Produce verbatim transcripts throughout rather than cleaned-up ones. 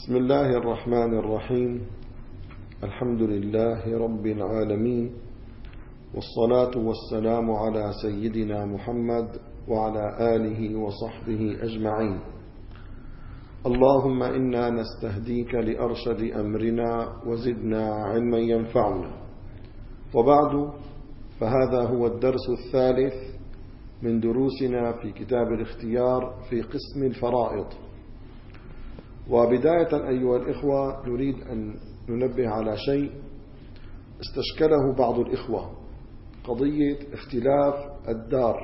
بسم الله الرحمن الرحيم. الحمد لله رب العالمين، والصلاة والسلام على سيدنا محمد وعلى آله وصحبه أجمعين. اللهم إنا نستهديك لأرشد أمرنا وزدنا علما ينفعنا. وبعد، فهذا هو الدرس الثالث من دروسنا في كتاب الاختيار في قسم الفرائض. وبداية أيها الإخوة، نريد أن ننبه على شيء استشكله بعض الإخوة، قضية اختلاف الدار،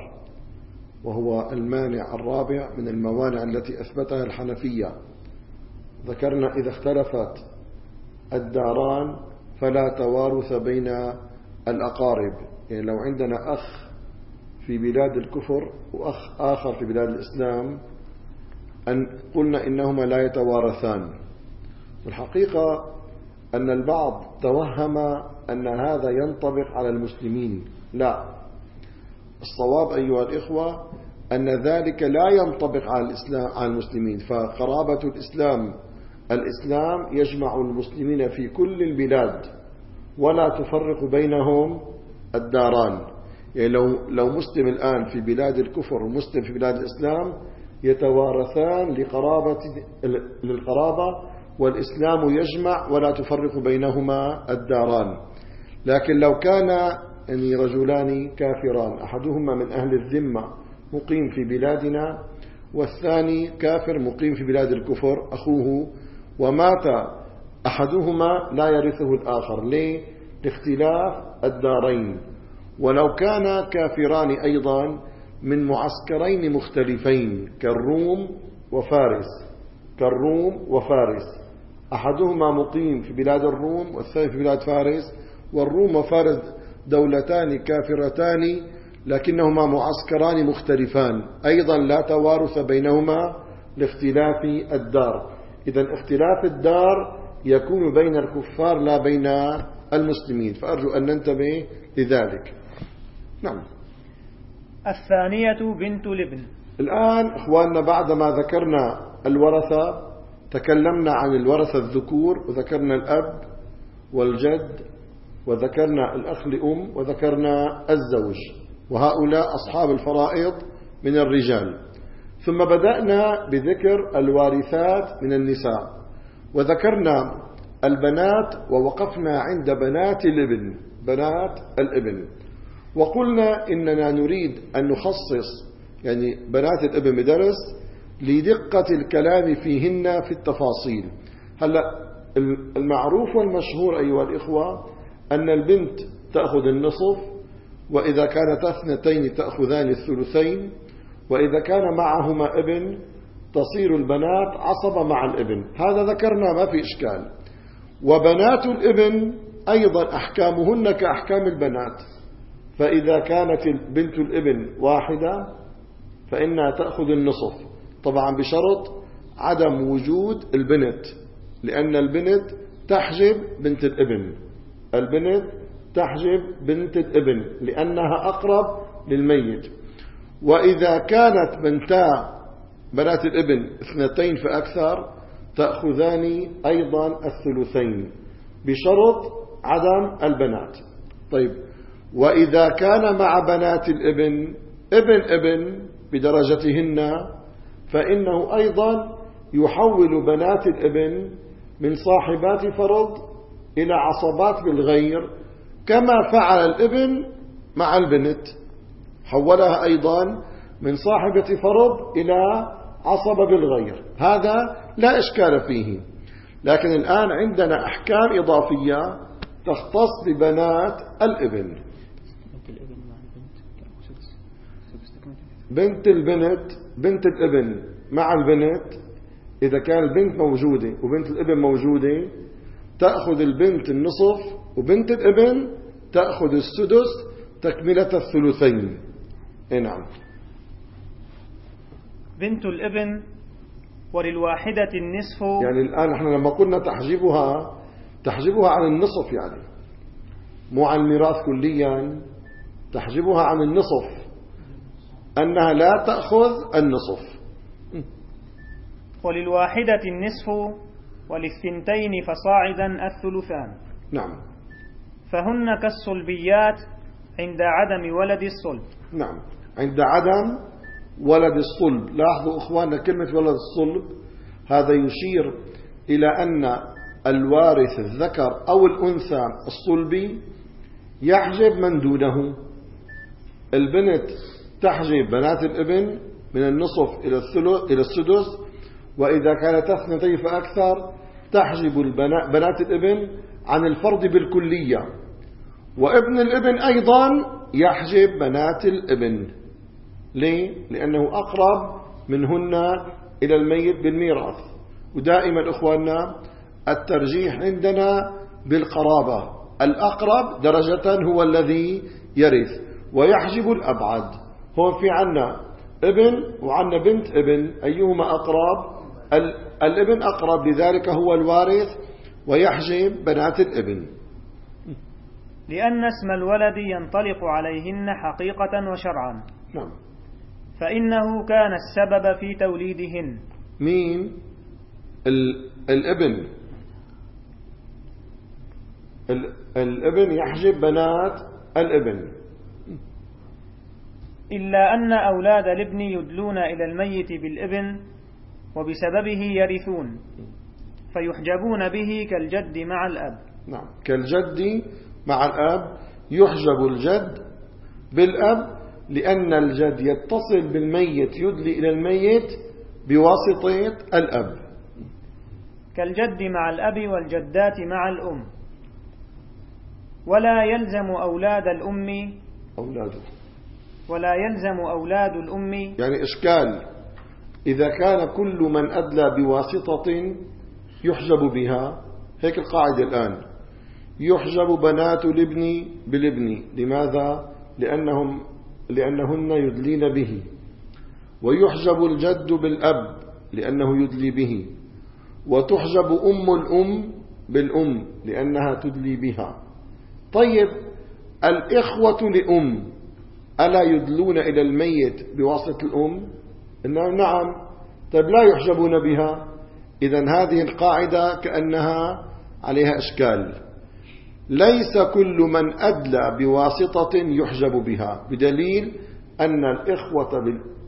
وهو المانع الرابع من الموانع التي أثبتها الحنفية. ذكرنا إذا اختلفت الداران فلا توارث بين الأقارب، يعني لو عندنا أخ في بلاد الكفر وأخ آخر في بلاد الإسلام، أن قلنا إنهما لا يتوارثان. والحقيقة أن البعض توهم أن هذا ينطبق على المسلمين. لا، الصواب أيها الإخوة أن ذلك لا ينطبق على الإسلام على المسلمين. فقرابة الإسلام الإسلام يجمع المسلمين في كل البلاد ولا تفرق بينهم الداران. يعني لو لو مسلم الآن في بلاد الكفر ومسلم في بلاد الإسلام يتوارثان لقرابة للقرابة، والإسلام يجمع ولا تفرق بينهما الداران. لكن لو كان يعني رجلان كافران، أحدهما من أهل الذمة مقيم في بلادنا والثاني كافر مقيم في بلاد الكفر أخوه، ومات أحدهما لا يرثه الآخر. ليه؟ لاختلاف الدارين. ولو كان كافران أيضا من معسكرين مختلفين كالروم وفارس كالروم وفارس أحدهما مقيم في بلاد الروم والثاني في بلاد فارس، والروم وفارس دولتان كافرتان لكنهما معسكران مختلفان، أيضا لا توارث بينهما لاختلاف الدار. إذن اختلاف الدار يكون بين الكفار لا بين المسلمين، فأرجو أن ننتبه لذلك. نعم. الثانية بنت الابن. الآن إخواننا، بعدما ذكرنا الورثة تكلمنا عن الورثة الذكور، وذكرنا الأب والجد، وذكرنا الأخ لأم، وذكرنا الزوج، وهؤلاء أصحاب الفرائض من الرجال. ثم بدأنا بذكر الوارثات من النساء، وذكرنا البنات، ووقفنا عند بنات الابن بنات الابن وقلنا إننا نريد أن نخصص يعني بنات الابن بدرس لدقة الكلام فيهن في التفاصيل. هلأ المعروف والمشهور أيها الإخوة أن البنت تأخذ النصف، وإذا كانت اثنتين تأخذان الثلثين، وإذا كان معهما ابن تصير البنات عصبة مع الابن. هذا ذكرنا، ما في إشكال. وبنات الابن أيضا أحكامهن كأحكام البنات، فإذا كانت بنت الابن واحدة فإنها تأخذ النصف، طبعا بشرط عدم وجود البنت، لأن البنت تحجب بنت الابن البنت تحجب بنت الابن لأنها أقرب للميت. وإذا كانت بنتا بنات الابن اثنتين فأكثر تأخذان أيضا الثلثين بشرط عدم البنات. طيب، وإذا كان مع بنات الابن ابن ابن بدرجتهن فإنه أيضا يحول بنات الابن من صاحبات فرض إلى عصبات بالغير، كما فعل الابن مع البنت، حولها أيضا من صاحبة فرض إلى عصبة بالغير. هذا لا إشكال فيه. لكن الآن عندنا أحكام إضافية تختص ببنات الابن. بنت البنت بنت الابن مع البنت، إذا كان البنت موجودة وبنت الابن موجودة تأخذ البنت النصف، وبنت الابن تأخذ السدس تكملة الثلثين. نعم. بنت الابن وللواحدة النصف. يعني الآن احنا لما قلنا تحجبها تحجبها عن النصف، يعني مو عن الميراث كليا، تحجبها عن النصف، أنها لا تأخذ النصف. وللواحدة النصف وللثنتين فصاعدا الثلثان. نعم. فهن كالصلبيات عند عدم ولد الصلب. نعم، عند عدم ولد الصلب. لاحظوا إخواننا كلمة ولد الصلب هذا يشير إلى أن الوارث الذكر أو الأنثى الصلبي يحجب من دونه. البنت تحجب بنات الابن من النصف إلى السدس، وإذا كانت اثنتين فأكثر تحجب بنات الابن عن الفرض بالكلية، وابن الابن أيضا يحجب بنات الابن. ليه؟ لأنه أقرب منهن إلى الميت بالميراث. ودائما إخواننا الترجيح عندنا بالقرابة، الأقرب درجة هو الذي يرث ويحجب الأبعد. هون في عنا ابن وعنا بنت ابن، أيهما أقرب؟ الابن أقرب، لذلك هو الوارث ويحجب بنات الابن. لأن اسم الولد ينطلق عليهن حقيقة وشرعا. نعم. فإنه كان السبب في توليدهن. مين؟ الابن. الابن يحجب بنات الابن. إلا أن أولاد الابن يدلون إلى الميت بالابن وبسببه يرثون، فيحجبون به كالجد مع الأب. نعم، كالجد مع الأب يحجب الجد بالأب، لأن الجد يتصل بالميت يدلي إلى الميت بواسطة الأب. كالجد مع الأب والجدات مع الأم. ولا يلزم أولاد الأم أولاده ولا يلزم أولاد الأم يعني إشكال، إذا كان كل من أدلى بواسطة يحجب بها، هيك القاعدة الآن، يحجب بنات الابن بالابن. لماذا؟ لأنهم لأنهن يدلين به. ويحجب الجد بالأب لأنه يدلي به. وتحجب أم الأم بالأم لأنها تدلي بها. طيب الإخوة لأم ألا يدلون إلى الميت بواسطة الأم؟ إنهم نعم. طيب لا يحجبون بها. إذن هذه القاعدة كأنها عليها إشكال. ليس كل من أدلى بواسطة يحجب بها، بدليل أن الإخوة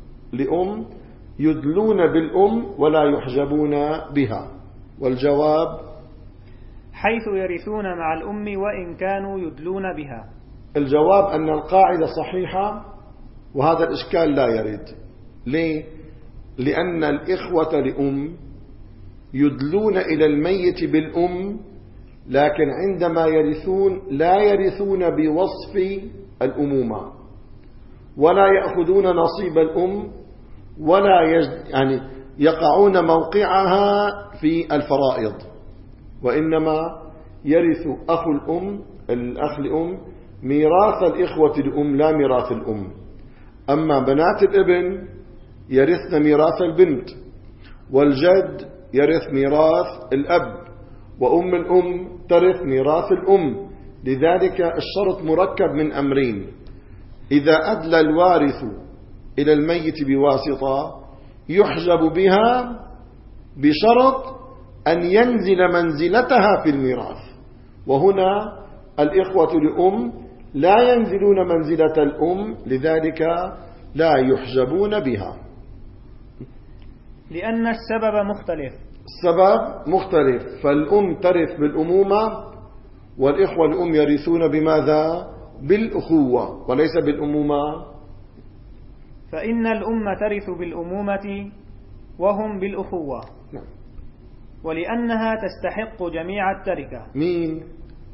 لأم يدلون بالأم ولا يحجبون بها. والجواب حيث يرثون مع الأم وإن كانوا يدلون بها. الجواب أن القاعدة صحيحة وهذا الإشكال لا يرد. ليه؟ لأن الإخوة لأم يدلون إلى الميت بالأم، لكن عندما يرثون لا يرثون بوصف الأمومة، ولا يأخذون نصيب الأم، ولا يجد يعني يقعون موقعها في الفرائض، وإنما يرث أخو الأم الأخ لأم ميراث الإخوة الأم لا ميراث الأم. أما بنات الابن يرثن ميراث البنت، والجد يرث ميراث الأب، وأم الأم ترث ميراث الأم. لذلك الشرط مركب من أمرين: إذا أدلى الوارث إلى الميت بواسطة يحجب بها بشرط أن ينزل منزلتها في الميراث، وهنا الإخوة لأم لا ينزلون منزلة الأم، لذلك لا يحجبون بها. لأن السبب مختلف. السبب مختلف، فالأم ترث بالأمومة، والإخوة الأم يرثون بماذا؟ بالأخوة وليس بالأمومة. فإن الأم ترث بالأمومة وهم بالأخوة. نعم. ولأنها تستحق جميع التركة. مين؟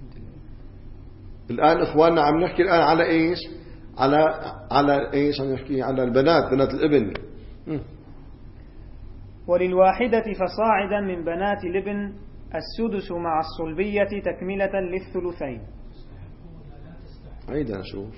الآن إخواننا عم نحكي الآن على إيش؟ على على إيش عم نحكي؟ على البنات، بنات الابن. م. وللواحدة فصاعدا من بنات الابن السدس مع الصلبية تكملة للثلثين. عيدا نشوف.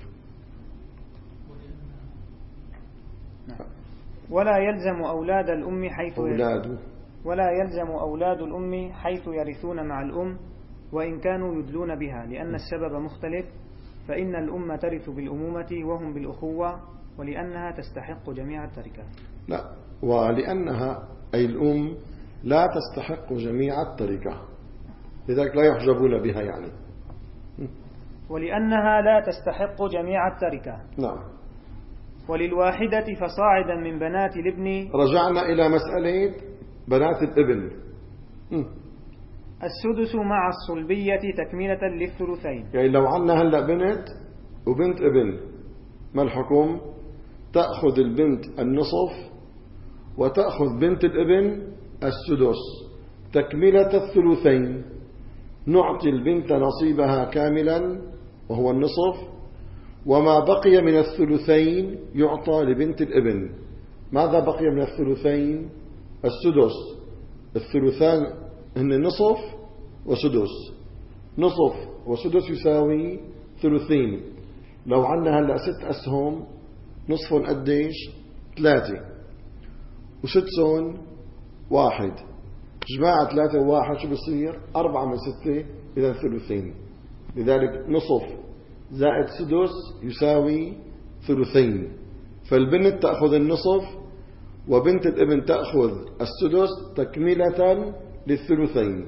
ولا يلزم أولاد الأم حيث أولاد ولا يلزم أولاد الأم حيث يرثون مع الأم وإن كانوا يدلون بها، لأن السبب مختلف. فإن الأم ترث بالأمومة وهم بالأخوة، ولأنها تستحق جميع التركة. لا، ولأنها أي الأم لا تستحق جميع التركة، لذلك لا يحجبون بها يعني. ولأنها لا تستحق جميع التركة. نعم. وللواحدة فصاعدا من بنات الابن. رجعنا إلى مسألة بنات الابن. السدس مع الصلبية تكملة للثلثين. يعني لو عنا هلأ بنت وبنت ابن، ما الحكم؟ تأخذ البنت النصف وتأخذ بنت الابن السدس تكملة الثلثين. نعطي البنت نصيبها كاملا وهو النصف، وما بقي من الثلثين يعطى لبنت الابن. ماذا بقي من الثلثين؟ السدس. الثلثان هن نصف وسدس. نصف وسدس يساوي ثلثين. لو عنا هلأ ست أسهم، نصف قديش؟ ثلاثة، وسدسون واحد. جماعة ثلاثة وواحد شو بصير؟ أربعة من ستة، إذا ثلثين. لذلك نصف زائد سدس يساوي ثلثين. فالبنت تأخذ النصف وبنت الابن تأخذ السدس تكملة للثلثين.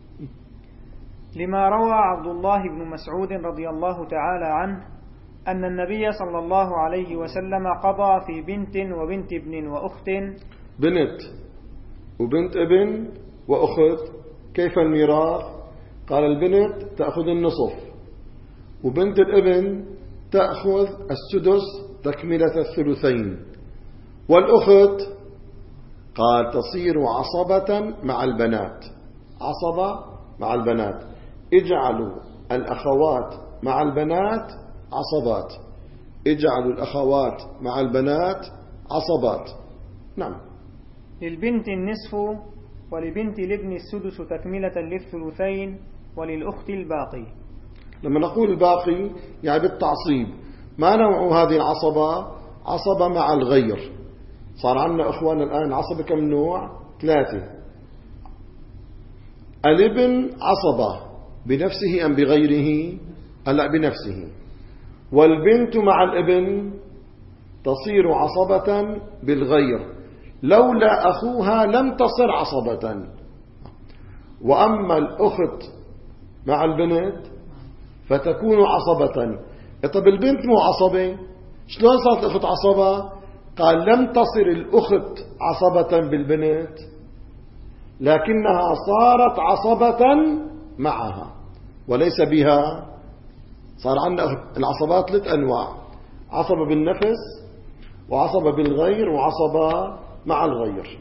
لما روى عبد الله بن مسعود رضي الله تعالى عنه أن النبي صلى الله عليه وسلم قضى في بنت وبنت ابن وأخت. بنت وبنت ابن وأخت، كيف الميراث؟ قال البنت تأخذ النصف وبنت الابن تأخذ السدس تكملة الثلثين، والأخت قال تصير عصبة مع البنات. عصبة مع البنات. اجعلوا الأخوات مع البنات عصبات، اجعلوا الأخوات مع البنات عصبات. نعم. للبنت النصف ولبنت الابن السدس تكملة للثلثين وللأخت الباقي. لما نقول الباقي يعني بالتعصيب. ما نوع هذه العصبة؟ عصبة مع الغير. صار عندنا أخوان الآن عصبة كم نوع؟ ثلاثة. الابن عصبة بنفسه أم بغيره؟ لا، بنفسه. والبنت مع الابن تصير عصبة بالغير، لولا أخوها لم تصر عصبة. وأما الأخت مع البنت فتكون عصبة. طب البنت مو عصبة، شلون صارت الأخت عصبة؟ قال لم تصر الأخت عصبة بالبنت، لكنها صارت عصبة معها وليس بها. صار عندنا العصبات ثلاث أنواع: عصبة بالنفس، وعصبة بالغير، وعصبة مع الغير.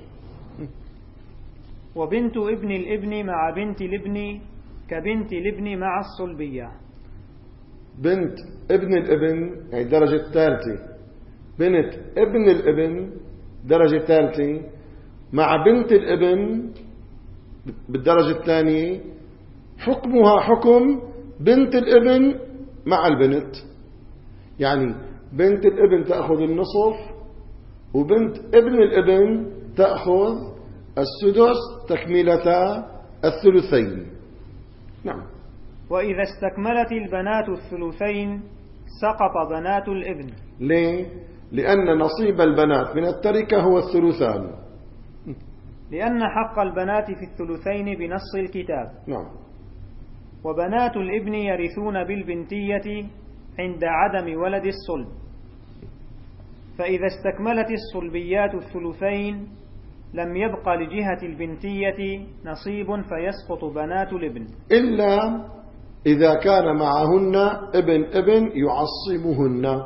وبنت ابن الابن مع بنت الابن كبنت الابن مع الصلبية. بنت ابن الابن يعني درجة الثالثة، بنت ابن الابن درجة الثالثة مع بنت الابن بالدرجة الثانية، حكمها حكم بنت الابن مع البنت. يعني بنت الابن تأخذ النصف وبنت ابن الابن تأخذ السدس تكملة الثلثين. نعم. وإذا استكملت البنات الثلثين سقط بنات الابن. ليه؟ لأن نصيب البنات من التركة هو الثلثان. لأن حق البنات في الثلثين بنص الكتاب. نعم. وبنات الابن يرثون بالبنتية عند عدم ولد الصلب. فإذا استكملت الصلبيات الثلثين لم يبق لجهة البنتية نصيب فيسقط بنات الابن، إلا إذا كان معهن ابن ابن يعصبهن،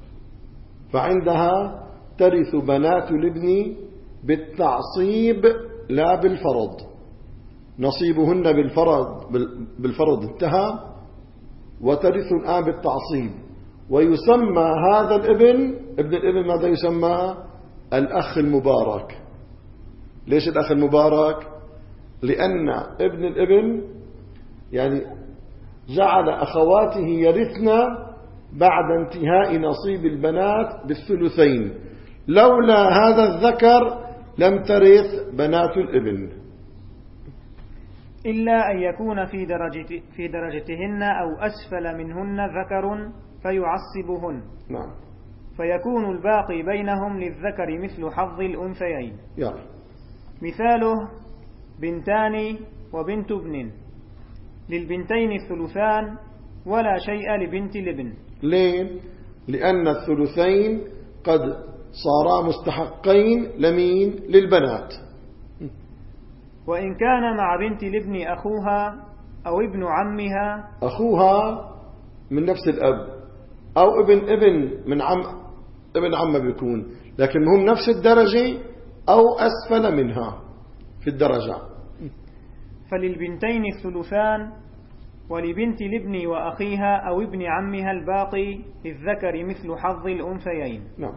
فعندها ترث بنات الابن بالتعصيب لا بالفرض. نصيبهن بالفرض بالفرض انتهى، وترث الآن بالتعصيب. ويسمى هذا الابن ابن الابن ماذا يسمى؟ الأخ المبارك. ليش الأخ المبارك؟ لأن ابن الابن يعني جعل أخواته يرثن بعد انتهاء نصيب البنات بالثلثين، لولا هذا الذكر لم ترث بنات الابن، إلا أن يكون في درجة في درجتهن أو أسفل منهن ذكر فيعصبهن. نعم. فيكون الباقي بينهم للذكر مثل حظ الأنثيين. يعني. مثاله بنتان وبنت ابن. للبنتين الثلثان ولا شيء لبنت الابن. ليه؟ لأن الثلثين قد صارا مستحقين لمين؟ للبنات. وإن كان مع بنت الابن أخوها أو ابن عمها. أخوها من نفس الأب أو ابن ابن من عم ابن عم بيكون، لكن هم نفس الدرجة أو أسفل منها في الدرجة. فللبنتين الثلثان ولبنت الابن وأخيها أو ابن عمها الباقي للذكر مثل حظ الأنثيين. نعم.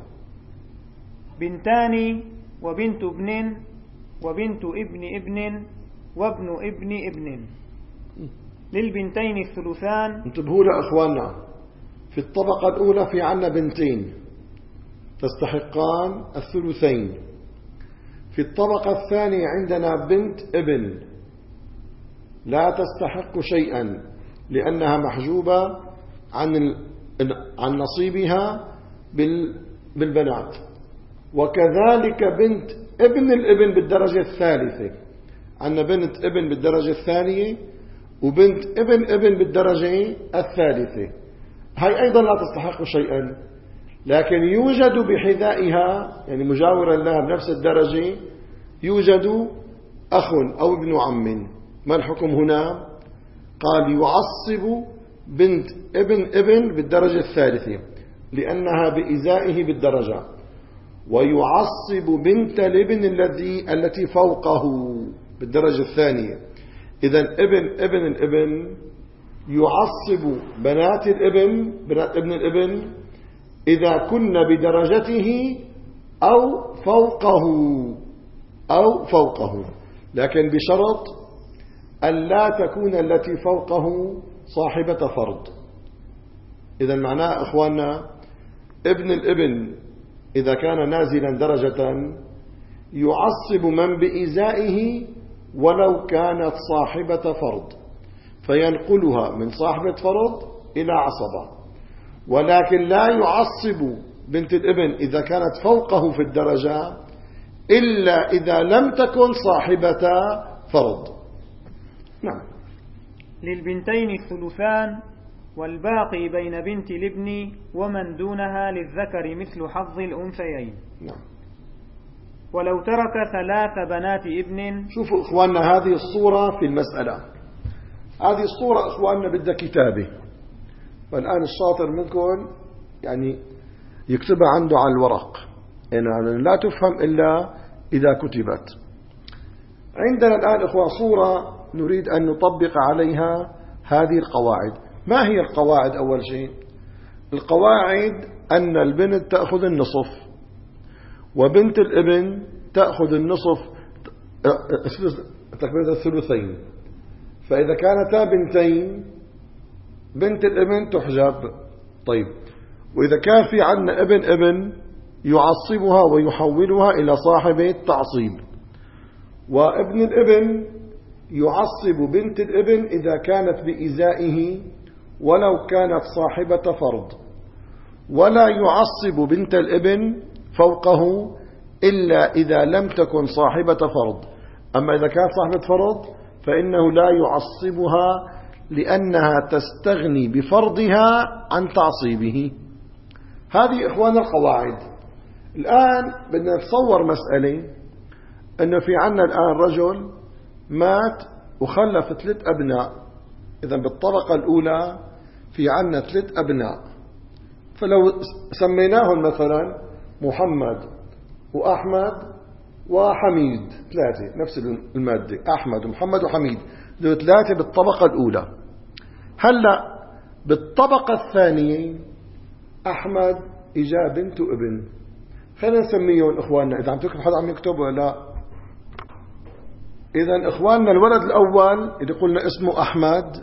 بنتان وبنت ابن وبنت ابن ابن وابن ابن ابن. للبنتين الثلثان. انتبهوا لا أخواننا، في الطبقة الأولى في عنا بنتين تستحقان الثلثين. في الطبقة الثانية عندنا بنت ابن لا تستحق شيئا لأنها محجوبة عن عن نصيبها بالبنات. وكذلك بنت ابن الابن بالدرجة الثالثة، عندنا بنت ابن بالدرجة الثانية وبنت ابن ابن بالدرجة الثالثة، هاي أيضا لا تستحق شيئا، لكن يوجد بحذائها يعني مجاورا لها بنفس الدرجة يوجد أخ أو ابن عم. ما الحكم هنا؟ قال يعصب بنت ابن ابن بالدرجة الثالثة لأنها بإزائه بالدرجة، ويعصب بنت الابن الذي التي فوقه بالدرجة الثانية. إذن ابن ابن الابن يعصب بنات الابن بنات ابن الابن إذا كن بدرجته أو فوقه أو فوقه، لكن بشرط ألا تكون التي فوقه صاحبة فرض. إذا معناه أخواننا ابن الابن إذا كان نازلا درجة يعصب من بإزائه ولو كانت صاحبة فرض، فينقلها من صاحبة فرض إلى عصبة، ولكن لا يعصب بنت الابن إذا كانت فوقه في الدرجة إلا إذا لم تكن صاحبة فرض. نعم. للبنتين الثلثان والباقي بين بنت الابن ومن دونها للذكر مثل حظ الأنثيين. نعم. ولو ترك ثلاث بنات ابن. شوفوا إخواننا هذه الصورة في المسألة، هذه الصورة إخواننا بدها كتابة، والآن الشاطر منكم يعني يكتبها عنده على الورق، يعني لا تفهم إلا إذا كتبت. عندنا الآن إخوان صورة نريد أن نطبق عليها هذه القواعد. ما هي القواعد؟ أول شيء القواعد أن البنت تأخذ النصف وبنت الابن تأخذ النصف تكملة الثلثين. فإذا كانتا بنتين بنت الابن تحجب. طيب، وإذا كان في عنا ابن ابن يعصبها ويحولها إلى صاحبة تعصيب، وابن الابن يعصب بنت الابن إذا كانت بإزائه ولو كانت صاحبة فرض، ولا يعصب بنت الابن فوقه إلا إذا لم تكن صاحبة فرض. أما إذا كانت صاحبة فرض فإنه لا يعصبها لأنها تستغني بفرضها عن تعصيبه. هذه إخوان القواعد. الآن بدنا نتصور مسألة أنه في عنا الآن رجل مات وخلف ثلاث أبناء. إذن بالطبقة الأولى في عنا ثلاث أبناء، فلو سميناهم مثلا محمد وأحمد وحميد، ثلاثة نفس المادة، أحمد ومحمد وحميد، دول ثلاثة بالطبقة الأولى. هلأ بالطبقة الثانية أحمد إجا بنت ابن، خلينا نسميهم إخواننا. إذا عم تكتب حدا عم يكتب ولا لا؟ إذن إخواننا الولد الأول إذا قلنا اسمه أحمد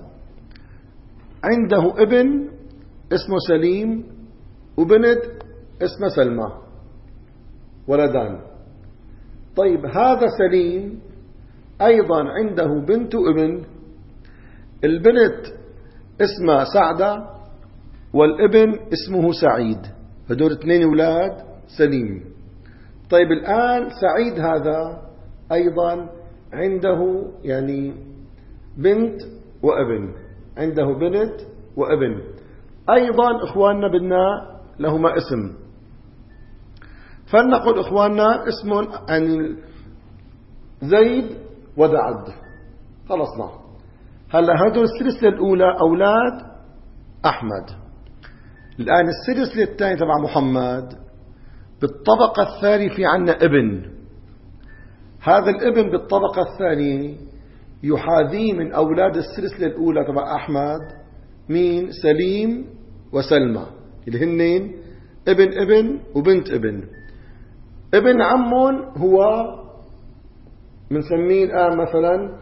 عنده ابن اسمه سليم وبنت اسمه سلمى، ولدان. طيب هذا سليم أيضا عنده بنت ابن، البنت اسمها سعدة والابن اسمه سعيد، هدول اثنين أولاد سليم. طيب الآن سعيد هذا أيضا عنده يعني بنت وابن، عنده بنت وابن. أيضا إخواننا بدنا لهما اسم، فلنقل إخواننا اسم يعني زيد ودعد، خلصنا. هلا هدول السلسلة الأولى أولاد أحمد. الآن السلسلة الثانية تبع محمد بالطبقة الثانية في عنا ابن. هذا الابن بالطبقة الثانية يحاذيه من أولاد السلسلة الأولى تبع أحمد مين؟ سليم وسلمى، اللي هنين ابن ابن وبنت ابن. ابن عمون هو بنسميه الآن مثلا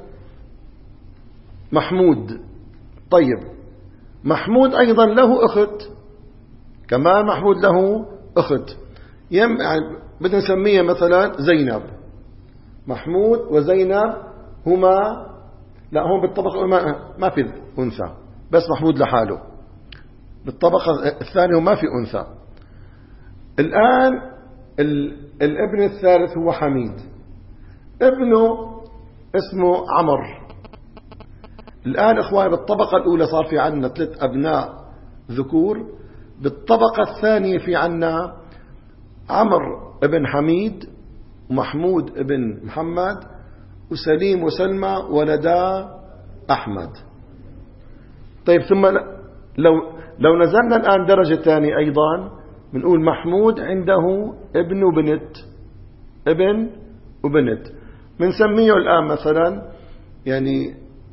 محمود. طيب محمود أيضا له أخت، كمان محمود له أخت، يم يعني بدنا نسميها مثلا زينب. محمود وزينب هما لا هم بالطبقة ما, ما في أنثى، بس محمود لحاله. بالطبقة الثانية ما في أنثى. الآن الابن الثالث هو حميد، ابنه اسمه عمر. الآن إخواني بالطبقة الأولى صار في عنا ثلاث أبناء ذكور، بالطبقة الثانية في عنا عمر ابن حميد ومحمود ابن محمد وسليم وسلمى ولدا أحمد. طيب ثم لو لو نزلنا الآن درجة ثانية أيضا بنقول محمود عنده ابن وبنت، ابن وبنت بنسميه الآن مثلا يعني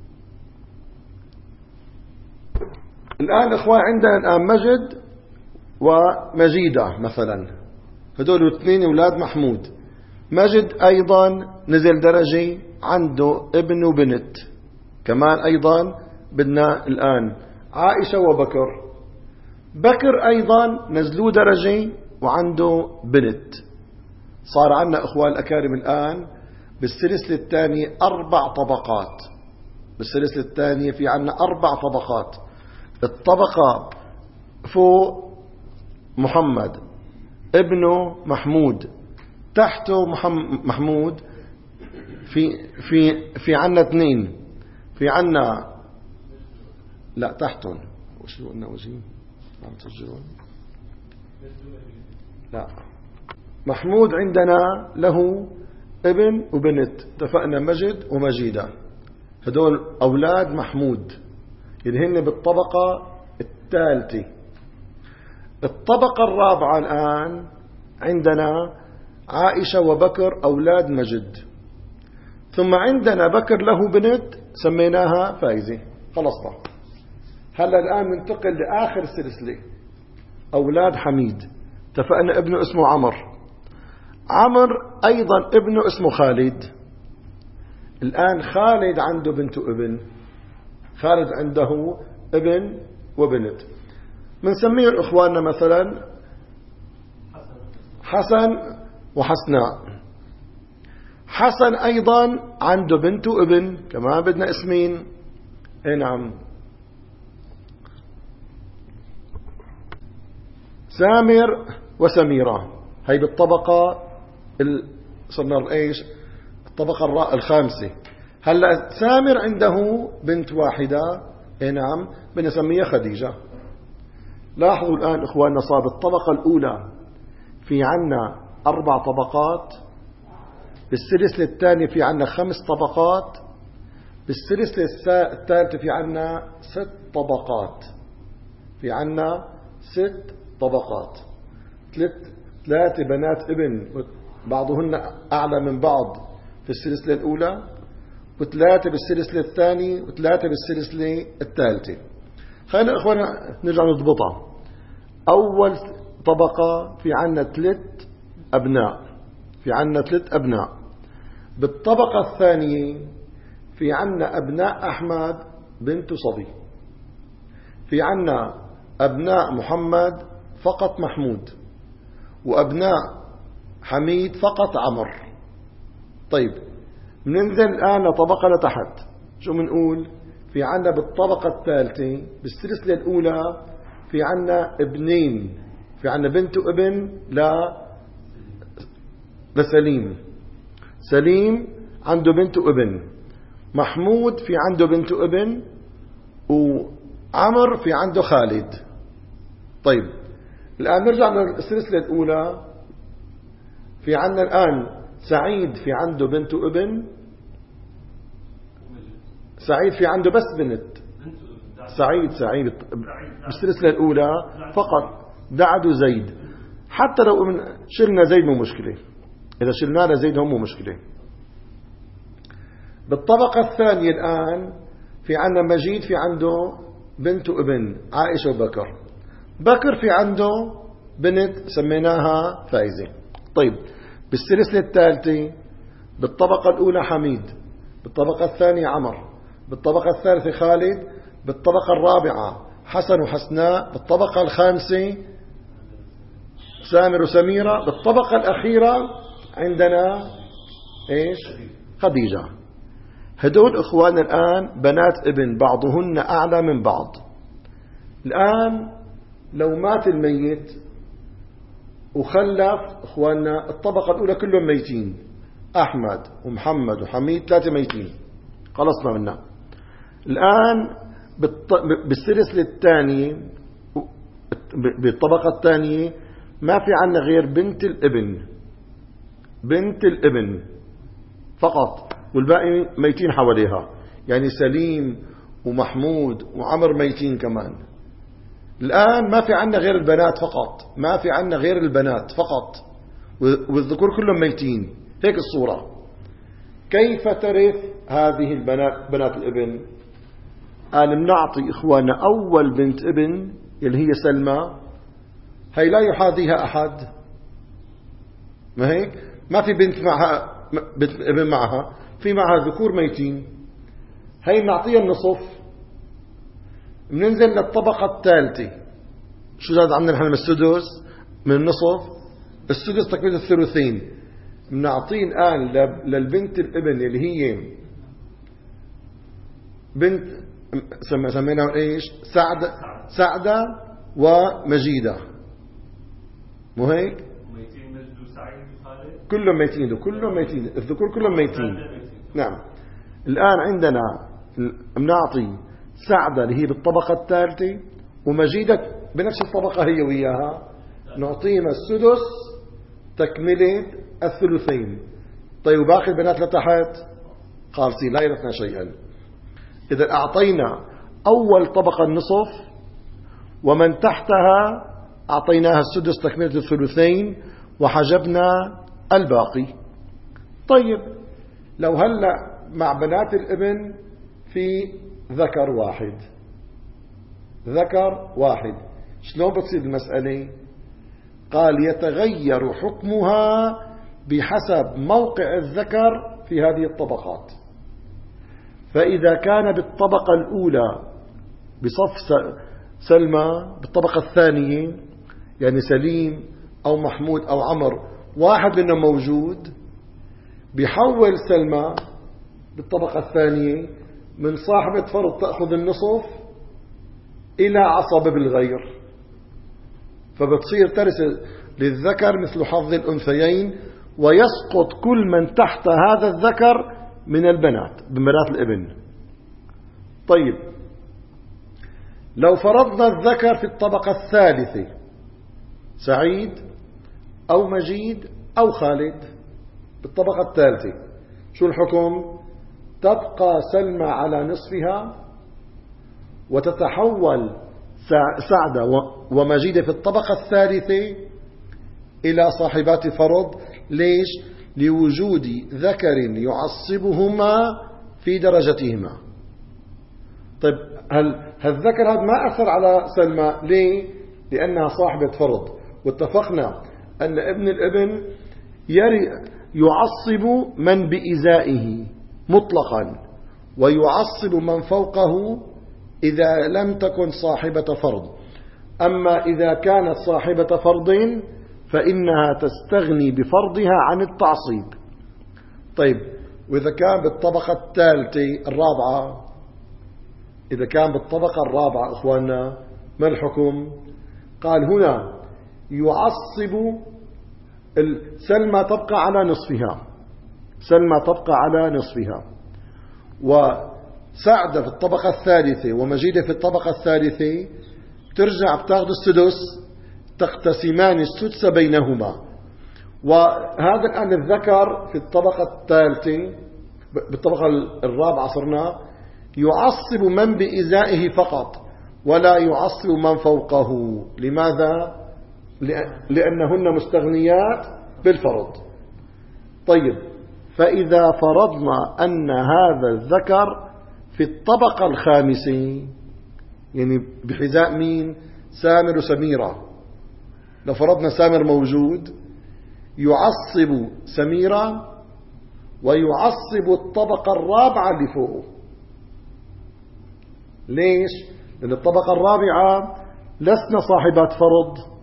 الآن إخوان عندنا الآن مجد ومجيدة مثلا، هدول الاثنين أولاد محمود. مجد أيضا نزل درجة عنده ابن وبنت، كمان أيضا بدنا الآن عائشة وبكر. بكر أيضا نزلوا درجة وعنده بنت. صار عنا إخوان الأكارم الآن بالسلسلة الثانية أربع طبقات. بالسلسلة الثانية في عنا أربع طبقات. الطبقة فوق محمد ابنه محمود، تحته محمود في في في عنا اثنين، في عنا لا تحتهم وش قلنا وجين عم تسجلون لا محمود عندنا له ابن وبنت، اتفقنا مجد ومجيدة، هدول أولاد محمود اللي هن بالطبقة الثالثة. الطبقة الرابعة الآن عندنا عائشة وبكر أولاد مجد، ثم عندنا بكر له بنت سميناها فايزة. خلصنا. هلا الآن ننتقل لآخر السلسلة أولاد حميد، اتفقنا ابنه اسمه عمر. عمر أيضا ابنه اسمه خالد. الآن خالد عنده بنت وابن، خالد عنده ابن وبنت، بنسميه إخواننا مثلا حسن وحسناء. حسن أيضا عنده بنت وابن، كمان بدنا اسمين. اي نعم، سامر وسميرة. هي بالطبقة ال... صرنا ايش الطبقة الخامسة. هلا سامر عنده بنت واحدة، اي نعم، بنسميها خديجة. لاحظوا الآن إخواننا صار بالطبقة الأولى في عنا أربع طبقات، بالسلسلة الثانية في عنا خمس طبقات، بالسلسلة الثالثة في عنا ست طبقات، في عنا ست طبقات. ثلاثة بنات ابن بعضهن أعلى من بعض في السلسلة الأولى، وثلاثة بالسلسلة الثانية، وثلاثة بالسلسلة الثالثة. خلينا إخوانا نرجع نضبطها. أول طبقة في عنا ثلاث أبناء، في عنا ثلاث أبناء. بالطبقة الثانية في عنا أبناء أحمد بنت صبي، في عنا أبناء محمد فقط محمود، وأبناء حميد فقط عمر. طيب بننزل الآن لطبقة لتحت، شو بنقول؟ في عنا بالطبقة الثالثة بالسلسلة الأولى في عنا ابنين، في عنا بنت وابن لا لسليم. سليم عنده بنت وابن، محمود في عنده بنت وابن، وعمر في عنده خالد. طيب الآن نرجع للسلسلة الأولى. في عندنا الآن سعيد في عنده بنت وابن، سعيد في عنده بس بنت، سعيد سعيد بالسلسلة الأولى فقط، دعد وزيد. حتى لو شلنا زيد مو مشكلة، إذا شلنا زيد هم مو مشكلة. بالطبقة الثانية الآن في عندنا مجيد في عنده بنت وابن، عائشة وبكر. بكر في عنده بنت سميناها فايزة. طيب بالسلسلة الثالثة بالطبقة الأولى حميد، بالطبقة الثانية عمر، بالطبقة الثالثة خالد، بالطبقة الرابعة حسن وحسناء، بالطبقة الخامسة سامر وسميرة، بالطبقة الأخيرة عندنا إيش؟ خديجة. هدول إخواننا الآن بنات ابن، بعضهن أعلى من بعض. الآن لو مات الميت وخلف إخواننا الطبقة الأولى كلهم ميتين، أحمد ومحمد وحميد ثلاثة ميتين، خلصنا منها. الآن بالسلسلة الثانية بالطبقة الثانية ما في عنا غير بنت الابن، بنت الابن فقط، والباقي ميتين حواليها، يعني سليم ومحمود وعمر ميتين كمان. الآن ما في عنا غير البنات فقط، ما في عنا غير البنات فقط، والذكور كلهم ميتين. هيك الصورة. كيف ترث هذه البنات بنات الابن؟ قال بنعطي إخواننا أول بنت ابن اللي هي سلمى، هي لا يحاذيها أحد، ما هيك؟ ما في بنت معها بنت ابن معها، في معها ذكور ميتين، هي بنعطيها النصف. بننزل للطبقة الثالثة، شو زاد عندنا نحن؟ السدس من النصف، السدس تكملة الثلثين. بنعطيه الآن للبنت الابن اللي هي بنت سميناها ايش؟ سعد سعدة ومجيدة، مو هيك؟ ميتين مجد وسعيد وخالد كلهم ميتين، كلهم ميتين، الذكور كلهم ميتين. نعم. الآن عندنا بنعطي سعدة اللي هي بالطبقة الثالثة، ومجيدة بنفس الطبقة هي وياها، نعطينا السدس تكملة الثلثين. طيب وباقي البنات لتحت خالصين لا يرثنا شيئا. إذا أعطينا أول طبقة النصف، ومن تحتها أعطيناها السدس تكملة الثلثين، وحجبنا الباقي. طيب لو هلأ مع بنات الابن في ذكر واحد، ذكر واحد، شلون بتصير المسألة؟ قال يتغير حكمها بحسب موقع الذكر في هذه الطبقات. فإذا كان بالطبقة الأولى بصف سلمى، بالطبقة الثانية يعني سليم أو محمود أو عمر واحد منهم موجود، بيحول سلمى بالطبقة الثانية من صاحبة فرض تأخذ النصف إلى عصبة بالغير، فبتصير ترث للذكر مثل حظ الأنثيين، ويسقط كل من تحت هذا الذكر من البنات ببنات الابن. طيب لو فرضنا الذكر في الطبقة الثالثة سعيد أو مجيد أو خالد بالطبقة الثالثة، شو الحكم؟ تبقى سلمى على نصفها، وتتحول سعدة ومجيدة في الطبقة الثالثة إلى صاحبات فرض. ليش؟ لوجود ذكر يعصبهما في درجتهما. طيب هل هالذكر هذا ما أثر على سلمى؟ ليه؟ لأنها صاحبة فرض، واتفقنا أن ابن الابن يعصب من بإزائه مطلقا، ويعصب من فوقه إذا لم تكن صاحبة فرض. أما إذا كانت صاحبة فرض فإنها تستغني بفرضها عن التعصيب. طيب وإذا كان بالطبقة الثالثة الرابعة، إذا كان بالطبقة الرابعة إخواننا ما الحكم؟ قال هنا يعصب سلمى تبقى على نصفها، سلمى تبقى على نصفها. وسعدة في الطبقة الثالثة ومجيدة في الطبقة الثالثة ترجع بتاخذ السدس، تقتسمان السدس بينهما. وهذا الآن الذكر في الطبقة الثالثة، بالطبقة الرابعة صرنا يعصب من بإزائه فقط ولا يعصب من فوقه. لماذا؟ لأنهن مستغنيات بالفرض. طيب، فإذا فرضنا أن هذا الذكر في الطبقة الخامسة، يعني بحذاء مين؟ سامر وسميرة. لو فرضنا سامر موجود يعصب سميرة ويعصب الطبقة الرابعة اللي فوقه. ليش؟ لأن الطبقة الرابعة لسنا صاحبات فرض.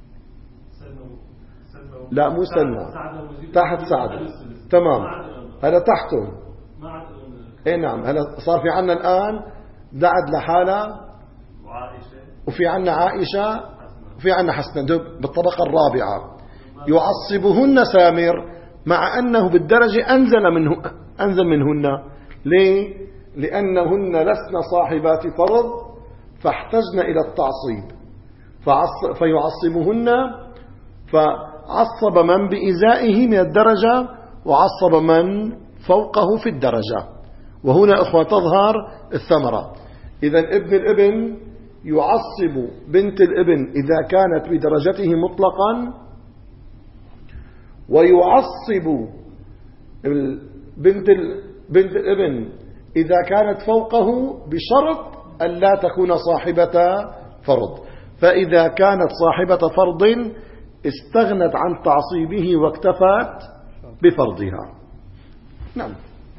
لا مو سلمى، تحت سعدة. تمام، هلا تحتهم. اي نعم، هلا صار في عنا الآن دعد لحالة وفي عنا عائشة وفي عنا حسنة بالطبقة الرابعة. يعصبهن سامر مع أنه بالدرجة أنزل منه أنزل منهن. ليه؟ لأنهن لسن صاحبات فرض فاحتجن إلى التعصيب، فيعصبهن. فعصب من بإزائه من الدرجة وعصب من فوقه في الدرجة. وهنا أخوة تظهر الثمرة. إذا ابن الابن يعصب بنت الابن إذا كانت بدرجته مطلقا، ويعصب بنت بنت الابن إذا كانت فوقه بشرط أن لا تكون صاحبة فرض. فإذا كانت صاحبة فرض استغنت عن تعصيبه واكتفت بفرضها. نعم.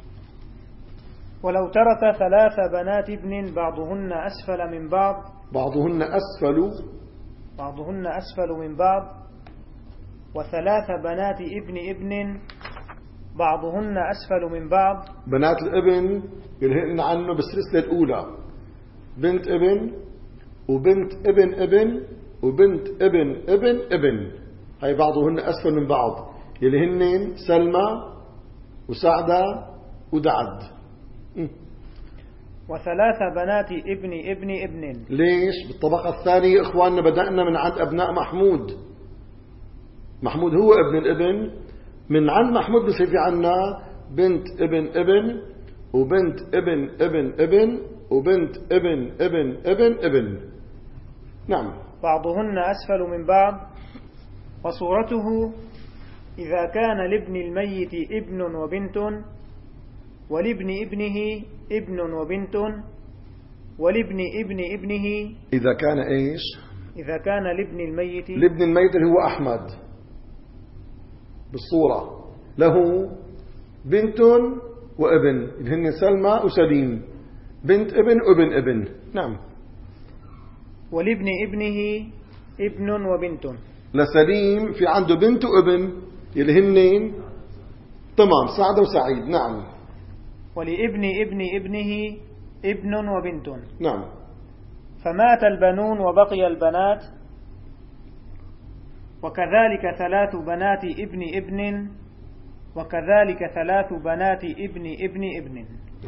ولو ترك ثلاث بنات ابن بعضهن أسفل من بعض بعضهن أسفل بعضهن أسفل من بعض وثلاث بنات ابن ابن بعضهن أسفل من بعض. بنات الابن يلهن عنه بالسلسلة الأولى بنت ابن وبنت ابن ابن وبنت ابن ابن ابن، هاي بعضهن أسفل من بعض، يلهن سلمى وسعدة ودعد. وثلاث بنات ابن ابن ابن. ليش؟ بالطبقة الثانية إخواننا بدأنا من عند أبناء محمود. محمود هو ابن الابن، من عند محمود بصير في عنا بنت ابن ابن وبنت ابن ابن ابن وبنت ابن ابن ابن ابن. نعم. بعضهن أسفل من بعض. وصورته إذا كان لابن الميت ابن وبنت ولابن ابنه ابن وبنت ولابن ابن ابنه. إذا كان إيش؟ إذا كان لابن الميت لابن الميت اللي هو أحمد بالصورة له بنت وابن اللي هن سلمى وسليم، بنت ابن وابن ابن. نعم. ولابن ابنه ابن وبنت. لسليم في عنده بنت وابن اللي هن تمام سعد وسعيد. نعم. ولابن ابن ابنه ابن وبنت. نعم. فمات البنون وبقي البنات. وكذلك ثلاث بنات ابن ابن وكذلك ثلاث بنات ابن ابن ابن.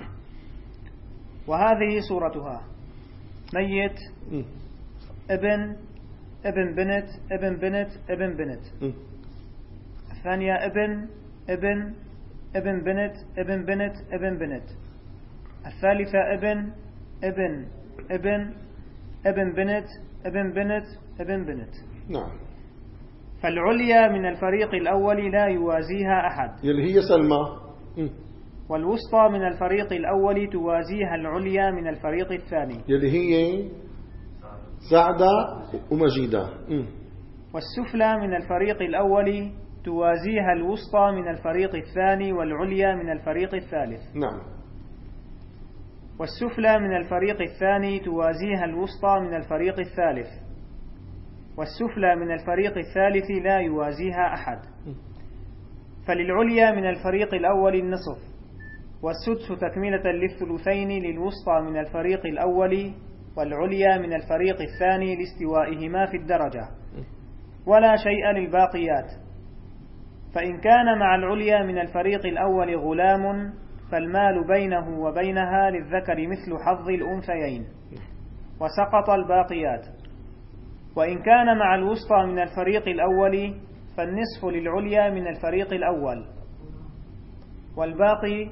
وهذه صورتها: ميت ابن ابن بنت ابن بنت ابن بنت. الثانية ابن ابن ابن بنت ابن بنت ابن بنت. الثالثة ابن ابن ابن ابن بنت ابن بنت ابن بنت. نعم. فالعليا من الفريق الأول لا يوازيها أحد، يلي هي سلمى. والوسطى من الفريق الأول توازيها العليا من الفريق الثاني، يلي هي سعدة ومجيدة. والسفلى من الفريق الأول توازيها الوسطى من الفريق الثاني والعليا من الفريق الثالث. نعم. والسفلى من الفريق الثاني توازيها الوسطى من الفريق الثالث، والسفلى من الفريق الثالث لا يوازيها أحد. فللعليا من الفريق الأول النصف، والسدس تكملة للثلثين للوسطى من الفريق الأول والعليا من الفريق الثاني لاستوائهما في الدرجة، ولا شيء للباقيات. فإن كان مع العليا من الفريق الأول غلام فالمال بينه وبينها للذكر مثل حظ الأنثيين وسقط الباقيات. وإن كان مع الوسطى من الفريق الأول فالنصف للعليا من الفريق الأول والباقي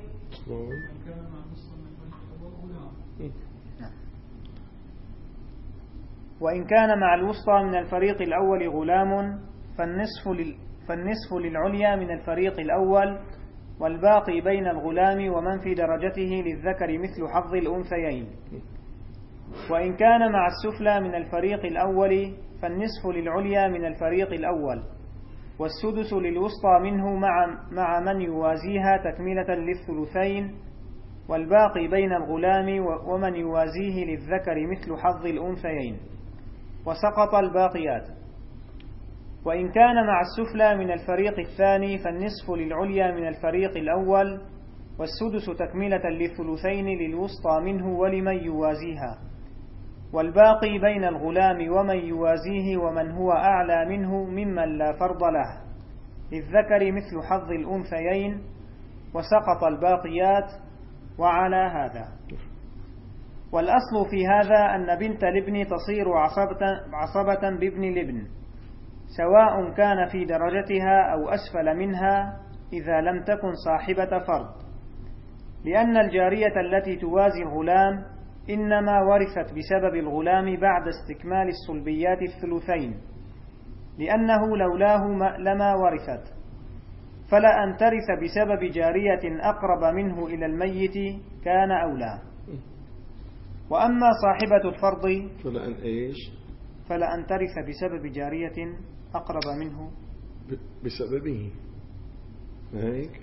وإن كان مع الوسطى من الفريق الأول غلام فالنصف لل فالنصف للعليا من الفريق الأول والباقي بين الغلام ومن في درجته للذكر مثل حظ الأنثيين. وإن كان مع السفلى من الفريق الأول فالنصف للعليا من الفريق الأول والسدس للوسطى منه مع, مع من يوازيها تكملة للثلثين والباقي بين الغلام ومن يوازيه للذكر مثل حظ الأنثيين وسقط الباقيات. وإن كان مع السفلى من الفريق الثاني فالنصف للعليا من الفريق الأول والسدس تكملة للثلثين للوسطى منه ولمن يوازيها والباقي بين الغلام ومن يوازيه ومن هو أعلى منه ممن لا فرض له للذكر مثل حظ الأنثيين وسقط الباقيات. وعلى هذا والأصل في هذا أن بنت الابن تصير عصبة, عصبة بابن الابن سواء كان في درجتها أو أسفل منها إذا لم تكن صاحبة فرض، لأن الجارية التي توازي الغلام إنما ورثت بسبب الغلام بعد استكمال الصلبيات الثلثين، لأنه لولاه لما ورثت، فلا أن ترث بسبب جارية أقرب منه إلى الميت كان أولى. وأما صاحبة الفرض فلا أن إيش فلا أن ترث بسبب جارية أقرب منه بسببه هيك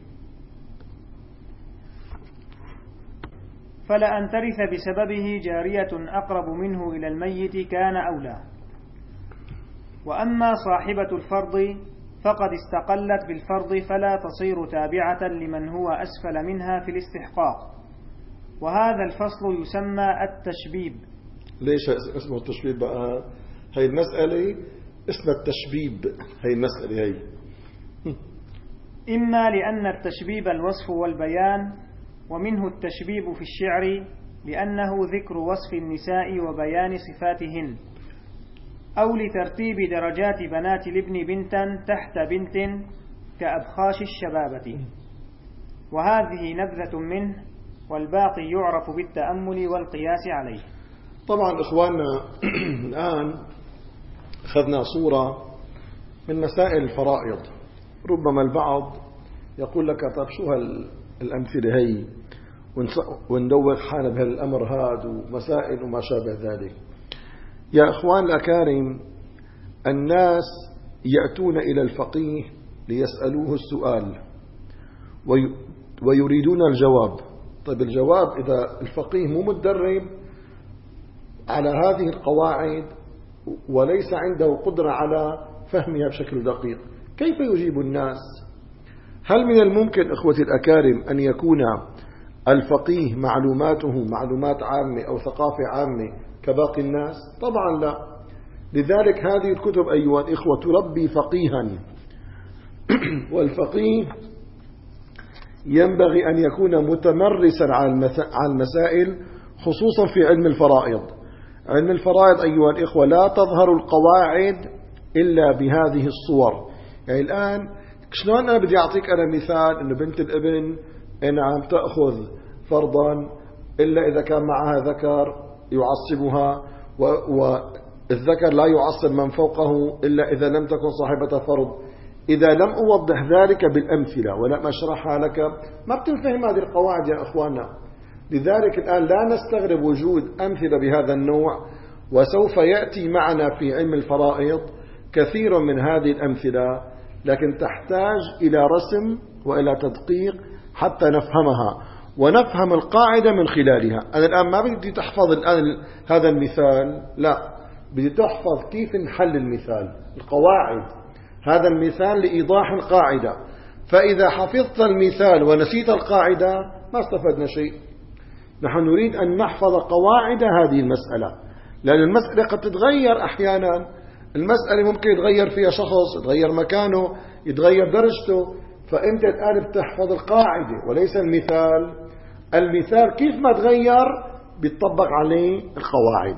فلا أن ترث بسببه جارية أقرب منه إلى الميت كان أولى. وأما صاحبة الفرض فقد استقلت بالفرض فلا تصير تابعة لمن هو أسفل منها في الاستحقاق، وهذا الفصل يسمى التشبيب. ليش اسمه التشبيب بقى؟ هاي المسألة اسمها التشبيب، هاي المسألة هاي إما لأن التشبيب الوصف والبيان، ومنه التشبيب في الشعر لأنه ذكر وصف النساء وبيان صفاتهن، أو لترتيب درجات بنات الابن بنتا تحت بنت كأبخاش الشبابة، وهذه نبذة منه، والباقي يعرف بالتأمل والقياس عليه. طبعا إخواننا الآن أخذنا صورة من مسائل الفرائض. ربما البعض يقول لك طب شو هالأمثلة هي وندوق حالنا بهالأمر هذا ومسائل وما شابه ذلك. يا إخوان الأكارم، الناس يأتون إلى الفقيه ليسألوه السؤال ويريدون الجواب. طيب الجواب إذا الفقيه مو متدرب على هذه القواعد وليس عنده قدرة على فهمها بشكل دقيق، كيف يجيب الناس؟ هل من الممكن إخوتي الأكارم أن يكون الفقيه معلوماته معلومات عامة أو ثقافة عامة كباقي الناس؟ طبعا لا. لذلك هذه الكتب أيها الإخوة تربي فقيها، والفقيه ينبغي أن يكون متمرسا على المسائل، خصوصا في علم الفرائض. علم الفرائض أيها الإخوة لا تظهر القواعد إلا بهذه الصور. يعني الآن شلون أنا بدي أعطيك أنا مثال إنه بنت الابن إن عم تأخذ فرضا إلا إذا كان معها ذكر يعصبها، والذكر لا يعصب من فوقه إلا إذا لم تكن صاحبة فرض. إذا لم أوضح ذلك بالأمثلة ولم أشرحها لك ما بتنفهم هذه القواعد يا أخوانا. لذلك الآن لا نستغرب وجود أمثلة بهذا النوع، وسوف يأتي معنا في علم الفرائض كثير من هذه الأمثلة، لكن تحتاج إلى رسم وإلى تدقيق حتى نفهمها ونفهم القاعدة من خلالها. أنا الآن ما بدي تحفظ الآن هذا المثال، لا، بدي تحفظ كيف نحل المثال، القواعد. هذا المثال لإيضاح القاعدة، فإذا حفظت المثال ونسيت القاعدة ما استفدنا شيء. نحن نريد أن نحفظ قواعد هذه المسألة، لأن المسألة قد تتغير أحيانا. المسألة ممكن يتغير فيها شخص، يتغير مكانه، يتغير درجته، فأنت الآن بتحفظ القاعدة وليس المثال. المثال كيف ما تغير بيطبق عليه القواعد.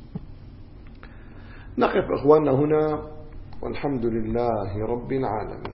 نقف إخواننا هنا، والحمد لله رب العالمين.